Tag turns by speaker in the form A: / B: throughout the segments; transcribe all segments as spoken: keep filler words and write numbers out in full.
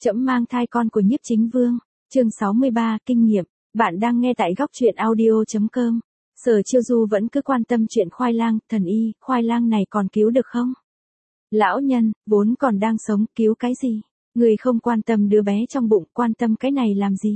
A: Trẫm mang thai con của Nhiếp Chính Vương. Chương sáu mươi ba, kinh nghiệm. Bạn đang nghe tại góc truyện audio chấm com. Sở Chiêu Du vẫn cứ quan tâm chuyện khoai lang, thần y, khoai lang này còn cứu được không? Lão nhân, vốn còn đang sống, cứu cái gì? Người không quan tâm đứa bé trong bụng, quan tâm cái này làm gì?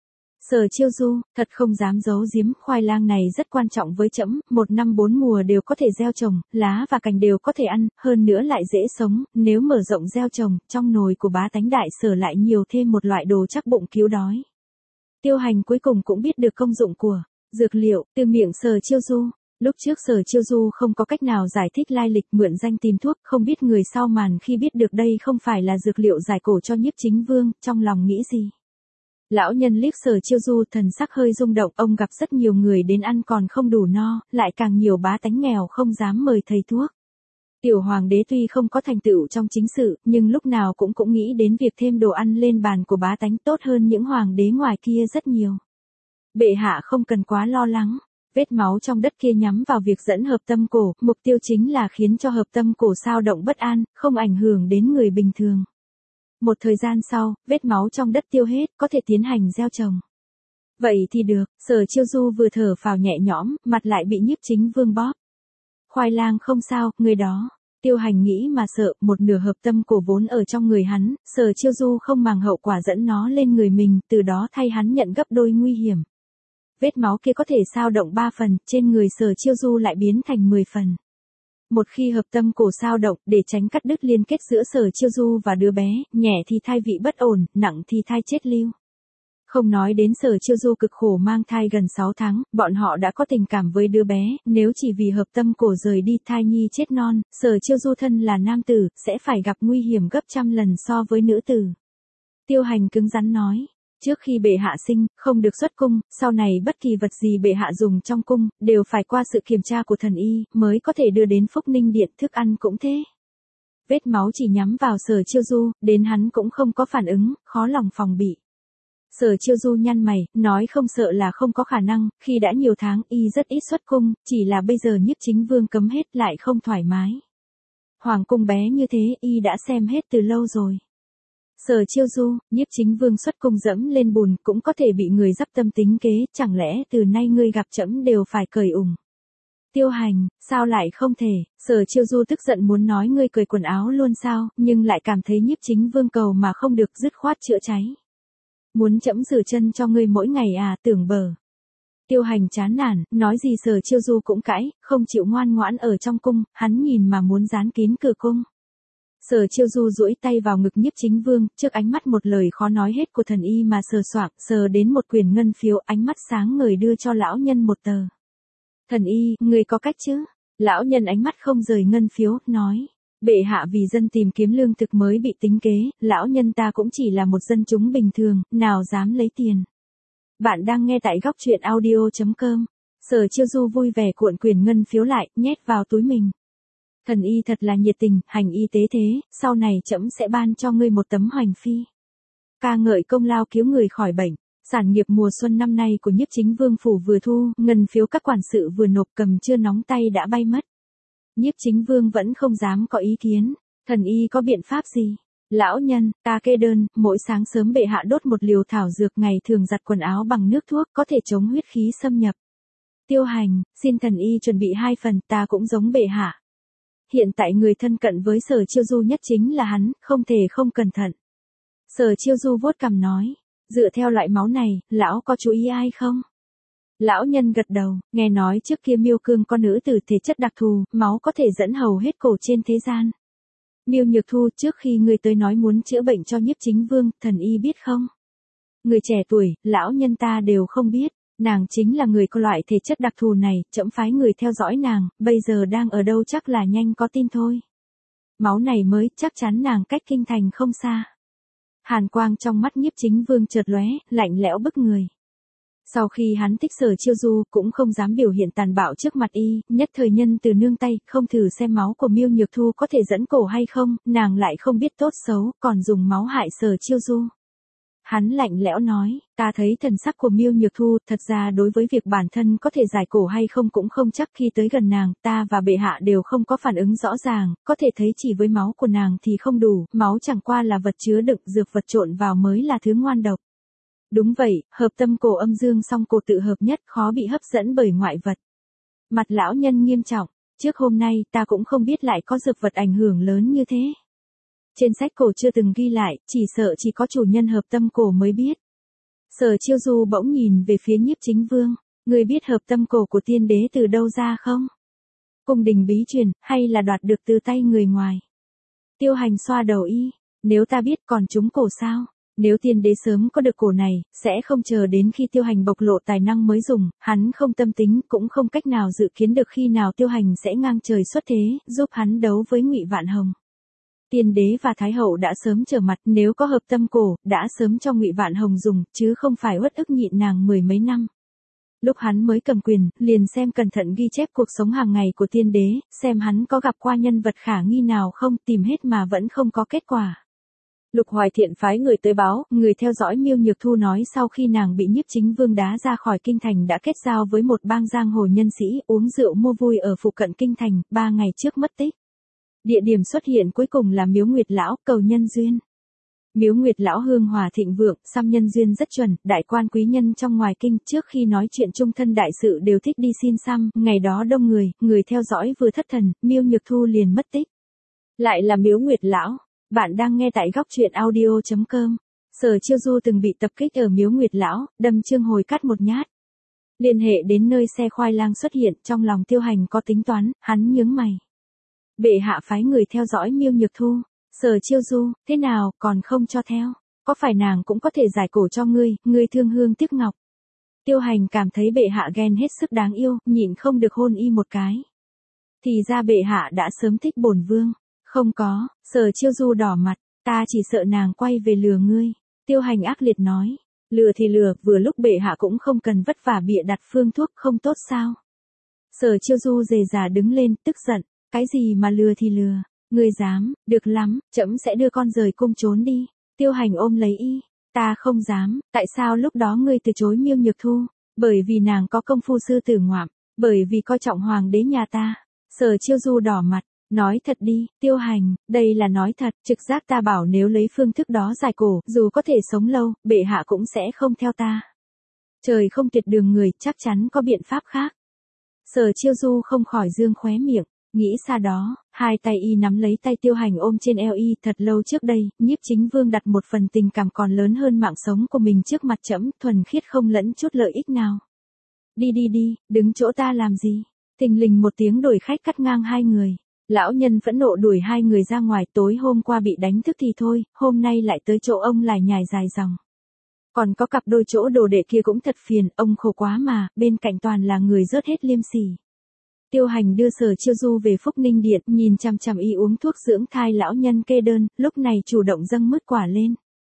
A: Sở Chiêu Du, thật không dám giấu giếm, khoai lang này rất quan trọng với trẫm, một năm bốn mùa đều có thể gieo trồng, lá và cành đều có thể ăn, hơn nữa lại dễ sống, nếu mở rộng gieo trồng, trong nồi của bá tánh đại sở lại nhiều thêm một loại đồ chắc bụng cứu đói. Tiêu Hành cuối cùng cũng biết được công dụng của dược liệu, từ miệng Sở Chiêu Du. Lúc trước Sở Chiêu Du không có cách nào giải thích lai lịch, mượn danh tìm thuốc, không biết người sau màn khi biết được đây không phải là dược liệu giải cổ cho Nhiếp Chính Vương, trong lòng nghĩ gì? Lão nhân liếc Sở Chiêu Du, thần sắc hơi rung động, ông gặp rất nhiều người đến ăn còn không đủ no, lại càng nhiều bá tánh nghèo không dám mời thầy thuốc. Tiểu hoàng đế tuy không có thành tựu trong chính sự, nhưng lúc nào cũng cũng nghĩ đến việc thêm đồ ăn lên bàn của bá tánh tốt hơn những hoàng đế ngoài kia rất nhiều. Bệ hạ không cần quá lo lắng, vết máu trong đất kia nhắm vào việc dẫn hợp tâm cổ, mục tiêu chính là khiến cho hợp tâm cổ xao động bất an, không ảnh hưởng đến người bình thường. Một thời gian sau, vết máu trong đất tiêu hết, có thể tiến hành gieo trồng. Vậy thì được, Sở Chiêu Du vừa thở phào nhẹ nhõm, mặt lại bị Nhiếp Chính Vương bóp. Khoai lang không sao, người đó. Tiêu Hành nghĩ mà sợ, một nửa hợp tâm cổ vốn ở trong người hắn, Sở Chiêu Du không màng hậu quả dẫn nó lên người mình, từ đó thay hắn nhận gấp đôi nguy hiểm. Vết máu kia có thể xao động ba phần, trên người Sở Chiêu Du lại biến thành mười phần. Một khi hợp tâm cổ xao động, để tránh cắt đứt liên kết giữa Sở Chiêu Du và đứa bé, nhẹ thì thai vị bất ổn, nặng thì thai chết lưu. Không nói đến Sở Chiêu Du cực khổ mang thai gần sáu tháng, bọn họ đã có tình cảm với đứa bé, nếu chỉ vì hợp tâm cổ rời đi thai nhi chết non, Sở Chiêu Du thân là nam tử, sẽ phải gặp nguy hiểm gấp trăm lần so với nữ tử. Tiêu Hành cứng rắn nói. Trước khi bệ hạ sinh, không được xuất cung, sau này bất kỳ vật gì bệ hạ dùng trong cung, đều phải qua sự kiểm tra của thần y, mới có thể đưa đến Phúc Ninh Điện, thức ăn cũng thế. Vết máu chỉ nhắm vào Sở Chiêu Du, đến hắn cũng không có phản ứng, khó lòng phòng bị. Sở Chiêu Du nhăn mày, nói không sợ là không có khả năng, khi đã nhiều tháng y rất ít xuất cung, chỉ là bây giờ Nhiếp Chính Vương cấm hết lại không thoải mái. Hoàng cung bé như thế y đã xem hết từ lâu rồi. Sở Chiêu Du, Nhiếp Chính Vương xuất cung dẫm lên bùn cũng có thể bị người dắp tâm tính kế, chẳng lẽ từ nay ngươi gặp trẫm đều phải cởi ủng. Tiêu Hành, sao lại không thể? Sở Chiêu Du tức giận muốn nói ngươi cởi quần áo luôn sao, nhưng lại cảm thấy Nhiếp Chính Vương cầu mà không được, dứt khoát chữa cháy. Muốn trẫm rửa chân cho ngươi mỗi ngày à, tưởng bờ. Tiêu Hành chán nản, nói gì Sở Chiêu Du cũng cãi, không chịu ngoan ngoãn ở trong cung, hắn nhìn mà muốn dán kín cửa cung. Sở Chiêu Du duỗi tay vào ngực Nhiếp Chính Vương, trước ánh mắt một lời khó nói hết của thần y mà sờ soạng, sờ đến một quyển ngân phiếu, ánh mắt sáng ngời đưa cho lão nhân một tờ. Thần y, người có cách chứ? Lão nhân ánh mắt không rời ngân phiếu, nói. Bệ hạ vì dân tìm kiếm lương thực mới bị tính kế, lão nhân ta cũng chỉ là một dân chúng bình thường, nào dám lấy tiền. Bạn đang nghe tại góc truyện audio chấm com. Sở Chiêu Du vui vẻ cuộn quyển ngân phiếu lại, nhét vào túi mình. Thần y thật là nhiệt tình, hành y tế thế, sau này trẫm sẽ ban cho ngươi một tấm hoành phi. Ca ngợi công lao cứu người khỏi bệnh. Sản nghiệp mùa xuân năm nay của Nhiếp Chính Vương phủ vừa thu, ngân phiếu các quản sự vừa nộp cầm chưa nóng tay đã bay mất. Nhiếp Chính Vương vẫn không dám có ý kiến. Thần y có biện pháp gì? Lão nhân, ta kê đơn, mỗi sáng sớm bệ hạ đốt một liều thảo dược, ngày thường giặt quần áo bằng nước thuốc, có thể chống huyết khí xâm nhập. Tiêu Hành, xin thần y chuẩn bị hai phần, ta cũng giống bệ hạ. Hiện tại người thân cận với Sở Chiêu Du nhất chính là hắn, không thể không cẩn thận. Sở Chiêu Du vuốt cằm nói, dựa theo loại máu này, lão có chú ý ai không? Lão nhân gật đầu, nghe nói trước kia Miêu Cương có nữ tử thể chất đặc thù, máu có thể dẫn hầu hết cổ trên thế gian. Miêu Nhược Thu, trước khi người tới nói muốn chữa bệnh cho Nhiếp Chính Vương, thần y biết không? Người trẻ tuổi, lão nhân ta đều không biết. Nàng chính là người có loại thể chất đặc thù này, trẫm phái người theo dõi nàng, bây giờ đang ở đâu chắc là nhanh có tin thôi. Máu này mới, chắc chắn nàng cách kinh thành không xa. Hàn quang trong mắt Nhiếp Chính Vương chợt lóe, lạnh lẽo bức người. Sau khi hắn thích Sở Chiêu Du, cũng không dám biểu hiện tàn bạo trước mặt y, nhất thời nhân từ nương tay, không thử xem máu của Miêu Nhược Thu có thể dẫn cổ hay không, nàng lại không biết tốt xấu, còn dùng máu hại Sở Chiêu Du. Hắn lạnh lẽo nói, ta thấy thần sắc của Miêu Nhược Thu, thật ra đối với việc bản thân có thể giải cổ hay không cũng không chắc, khi tới gần nàng, ta và bệ hạ đều không có phản ứng rõ ràng, có thể thấy chỉ với máu của nàng thì không đủ, máu chẳng qua là vật chứa đựng, dược vật trộn vào mới là thứ ngoan độc. Đúng vậy, hợp tâm cổ âm dương song cổ tự hợp nhất, khó bị hấp dẫn bởi ngoại vật. Mặt lão nhân nghiêm trọng, trước hôm nay ta cũng không biết lại có dược vật ảnh hưởng lớn như thế. Trên sách cổ chưa từng ghi lại, chỉ sợ chỉ có chủ nhân hợp tâm cổ mới biết. Sở Chiêu Du bỗng nhìn về phía Nhiếp Chính Vương, người biết hợp tâm cổ của tiên đế từ đâu ra không? Cung đình bí truyền, hay là đoạt được từ tay người ngoài? Tiêu Hành xoa đầu y, nếu ta biết còn chúng cổ sao? Nếu tiên đế sớm có được cổ này, sẽ không chờ đến khi Tiêu Hành bộc lộ tài năng mới dùng, hắn không tâm tính, cũng không cách nào dự kiến được khi nào Tiêu Hành sẽ ngang trời xuất thế, giúp hắn đấu với Ngụy Vạn Hồng. Tiên đế và Thái hậu đã sớm trở mặt, nếu có hợp tâm cổ, đã sớm cho Ngụy Vạn Hồng dùng, chứ không phải uất ức nhịn nàng mười mấy năm. Lúc hắn mới cầm quyền, liền xem cẩn thận ghi chép cuộc sống hàng ngày của tiên đế, xem hắn có gặp qua nhân vật khả nghi nào không, tìm hết mà vẫn không có kết quả. Lục Hoài Thiện phái người tới báo, người theo dõi Miêu Nhược Thu nói sau khi nàng bị Nhiếp Chính Vương đá ra khỏi kinh thành đã kết giao với một bang giang hồ nhân sĩ, uống rượu mua vui ở phụ cận kinh thành, ba ngày trước mất tích. Địa điểm xuất hiện cuối cùng là Miếu Nguyệt Lão, cầu nhân duyên. Miếu Nguyệt Lão hương hòa thịnh vượng, xăm nhân duyên rất chuẩn, đại quan quý nhân trong ngoài kinh, trước khi nói chuyện chung thân đại sự đều thích đi xin xăm, ngày đó đông người, người theo dõi vừa thất thần, Miêu Nhược Thu liền mất tích. Lại là Miếu Nguyệt Lão. Bạn đang nghe tại góc truyện audio chấm com. Sở Chiêu Du từng bị tập kích ở Miếu Nguyệt Lão, đâm Trương Hồi cắt một nhát. Liên hệ đến nơi xe khoai lang xuất hiện, trong lòng Tiêu Hành có tính toán, hắn nhướng mày. Bệ hạ phái người theo dõi Miêu Nhược Thu. Sở Chiêu Du, thế nào, còn không cho theo? Có phải nàng cũng có thể giải cổ cho ngươi, ngươi thương hương tiếc ngọc? Tiêu Hành cảm thấy bệ hạ ghen hết sức đáng yêu, nhịn không được hôn y một cái. Thì ra bệ hạ đã sớm thích bổn vương. Không có, Sở Chiêu Du đỏ mặt, ta chỉ sợ nàng quay về lừa ngươi. Tiêu Hành ác liệt nói, lừa thì lừa, vừa lúc bệ hạ cũng không cần vất vả bịa đặt phương thuốc không tốt sao? Sở Chiêu Du dề dà đứng lên, tức giận, cái gì mà lừa thì lừa, ngươi dám, được lắm, trẫm sẽ đưa con rời cung trốn đi. Tiêu Hành ôm lấy y, ta không dám, tại sao lúc đó ngươi từ chối Miêu Nhược Thu? Bởi vì nàng có công phu sư tử ngoạm, bởi vì coi trọng hoàng đế nhà ta. Sở Chiêu Du đỏ mặt. Nói thật đi, Tiêu Hành, đây là nói thật, trực giác ta bảo nếu lấy phương thức đó giải cổ, dù có thể sống lâu, bệ hạ cũng sẽ không theo ta. Trời không tuyệt đường người, chắc chắn có biện pháp khác. Sở Chiêu Du không khỏi dương khóe miệng, nghĩ xa đó, hai tay y nắm lấy tay Tiêu Hành ôm trên eo y, thật lâu trước đây, Nhiếp Chính Vương đặt một phần tình cảm còn lớn hơn mạng sống của mình trước mặt trẫm, thuần khiết không lẫn chút lợi ích nào. Đi đi đi, đứng chỗ ta làm gì? Thình lình một tiếng đuổi khách cắt ngang hai người. Lão nhân phẫn nộ đuổi hai người ra ngoài, tối hôm qua bị đánh thức thì thôi, hôm nay lại tới chỗ ông lải nhải dài dòng. Còn có cặp đôi chỗ đồ đệ kia cũng thật phiền, ông khổ quá mà, bên cạnh toàn là người rớt hết liêm sỉ. Tiêu Hành đưa Sở Chiêu Du về Phúc Ninh Điện, nhìn chằm chằm y uống thuốc dưỡng thai lão nhân kê đơn, lúc này chủ động dâng mứt quả lên.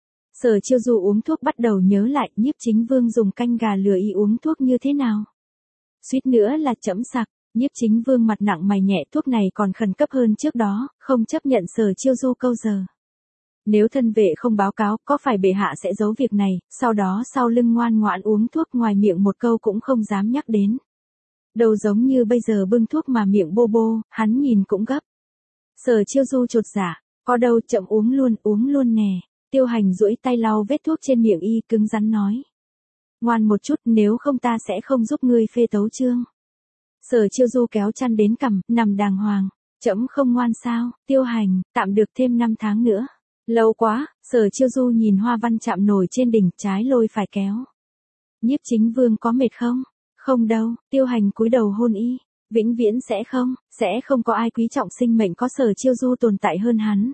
A: Sở Chiêu Du uống thuốc bắt đầu nhớ lại Nhiếp Chính Vương dùng canh gà lừa y uống thuốc như thế nào. Suýt nữa là trẫm sặc. Nhiếp Chính Vương mặt nặng mày nhẹ, thuốc này còn khẩn cấp hơn trước đó, không chấp nhận Sở Chiêu Du câu giờ. Nếu thân vệ không báo cáo, có phải bệ hạ sẽ giấu việc này, sau đó sau lưng ngoan ngoãn uống thuốc, ngoài miệng một câu cũng không dám nhắc đến. Đâu giống như bây giờ bưng thuốc mà miệng bô bô, hắn nhìn cũng gấp. Sở Chiêu Du chột dạ, có đâu, chậm uống luôn, uống luôn nè. Tiêu Hành duỗi tay lau vết thuốc trên miệng y, cứng rắn nói. Ngoan một chút, nếu không ta sẽ không giúp ngươi phê tấu chương. Sở Chiêu Du kéo chăn đến cằm, nằm đàng hoàng. Trẫm không ngoan sao? Tiêu Hành, tạm được thêm năm tháng nữa. Lâu quá. Sở Chiêu Du nhìn hoa văn chạm nổi trên đỉnh, trái lôi phải kéo. Nhiếp Chính Vương có mệt không? Không đâu. Tiêu Hành cúi đầu hôn y. Vĩnh viễn sẽ không, sẽ không có ai quý trọng sinh mệnh có Sở Chiêu Du tồn tại hơn hắn.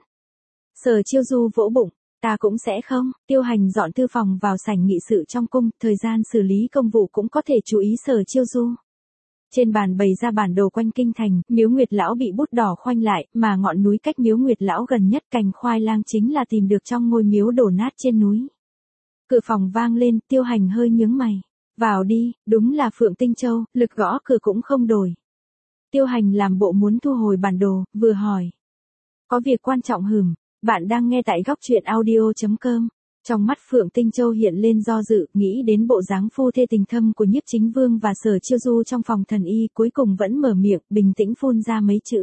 A: Sở Chiêu Du vỗ bụng. Ta cũng sẽ không. Tiêu Hành dọn thư phòng vào sảnh nghị sự trong cung, thời gian xử lý công vụ cũng có thể chú ý Sở Chiêu Du. Trên bàn bày ra bản đồ quanh kinh thành, Miếu Nguyệt Lão bị bút đỏ khoanh lại, mà ngọn núi cách Miếu Nguyệt Lão gần nhất cành khoai lang chính là tìm được trong ngôi miếu đổ nát trên núi. Cửa phòng vang lên, Tiêu Hành hơi nhướng mày. Vào đi, đúng là Phượng Tinh Châu, lực gõ cửa cũng không đổi. Tiêu Hành làm bộ muốn thu hồi bản đồ, vừa hỏi. Có việc quan trọng hửm, bạn đang nghe tại góc truyện audio chấm com. Trong mắt Phượng Tinh Châu hiện lên do dự, nghĩ đến bộ dáng phu thê tình thâm của Nhiếp Chính Vương và Sở Chiêu Du trong phòng thần y, cuối cùng vẫn mở miệng, bình tĩnh phun ra mấy chữ.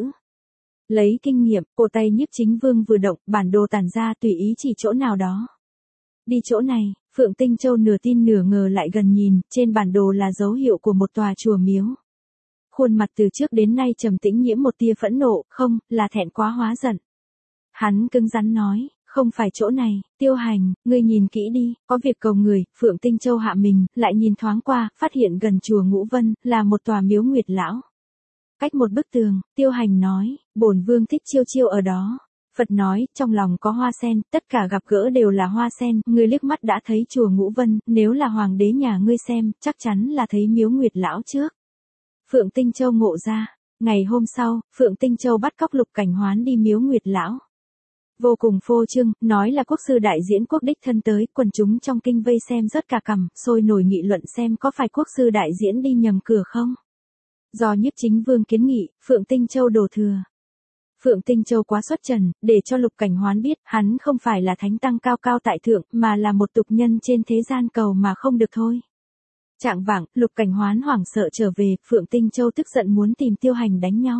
A: Lấy kinh nghiệm, cổ tay Nhiếp Chính Vương vừa động, bản đồ tản ra tùy ý chỉ chỗ nào đó. Đi chỗ này, Phượng Tinh Châu nửa tin nửa ngờ lại gần nhìn, trên bản đồ là dấu hiệu của một tòa chùa miếu. Khuôn mặt từ trước đến nay trầm tĩnh nhiễm một tia phẫn nộ, không, là thẹn quá hóa giận. Hắn cứng rắn nói, không phải chỗ này, Tiêu Hành, ngươi nhìn kỹ đi, có việc cầu người. Phượng Tinh Châu hạ mình, lại nhìn thoáng qua, phát hiện gần chùa Ngũ Vân, là một tòa miếu Nguyệt Lão. Cách một bức tường, Tiêu Hành nói, bổn vương thích chiêu chiêu ở đó. Phật nói, trong lòng có hoa sen, tất cả gặp gỡ đều là hoa sen, ngươi liếc mắt đã thấy chùa Ngũ Vân, nếu là hoàng đế nhà ngươi xem, chắc chắn là thấy miếu Nguyệt Lão trước. Phượng Tinh Châu ngộ ra, ngày hôm sau, Phượng Tinh Châu bắt cóc Lục Cảnh Hoán đi miếu Nguyệt Lão. Vô cùng phô trương, nói là quốc sư đại diễn quốc đích thân tới, quần chúng trong kinh vây xem rất cả cằm, sôi nổi nghị luận xem có phải quốc sư đại diễn đi nhầm cửa không. Do Nhiếp Chính Vương kiến nghị, Phượng Tinh Châu đổ thừa. Phượng Tinh Châu quá xuất trần, để cho Lục Cảnh Hoán biết, hắn không phải là thánh tăng cao cao tại thượng, mà là một tục nhân trên thế gian cầu mà không được thôi. Trạng vạng, Lục Cảnh Hoán hoảng sợ trở về, Phượng Tinh Châu tức giận muốn tìm Tiêu Hành đánh nhau.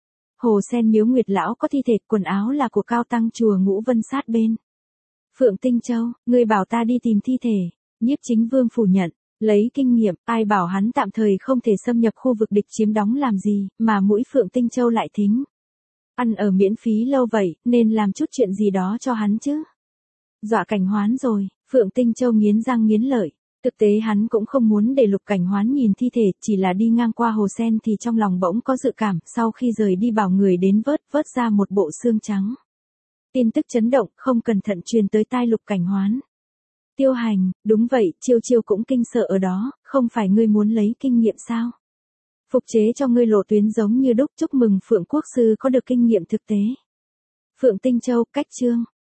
A: Hồ sen miếu Nguyệt Lão có thi thể, quần áo là của cao tăng chùa Ngũ Vân sát bên. Phượng Tinh Châu, ngươi bảo ta đi tìm thi thể. Nhiếp Chính Vương phủ nhận, lấy kinh nghiệm, ai bảo hắn tạm thời không thể xâm nhập khu vực địch chiếm đóng làm gì, mà mũi Phượng Tinh Châu lại thính. Ăn ở miễn phí lâu vậy, nên làm chút chuyện gì đó cho hắn chứ. Dọa Cảnh Hoán rồi, Phượng Tinh Châu nghiến răng nghiến lợi. Thực tế hắn cũng không muốn để Lục Cảnh Hoán nhìn thi thể, chỉ là đi ngang qua hồ sen thì trong lòng bỗng có dự cảm, sau khi rời đi bảo người đến vớt, vớt ra một bộ xương trắng. Tin tức chấn động, không cẩn thận truyền tới tai Lục Cảnh Hoán. Tiêu Hành, đúng vậy, Chiêu Chiêu cũng kinh sợ ở đó, không phải ngươi muốn lấy kinh nghiệm sao? Phục chế cho ngươi lộ tuyến giống như đúc, chúc mừng Phượng Quốc Sư có được kinh nghiệm thực tế. Phượng Tinh Châu, cách chương.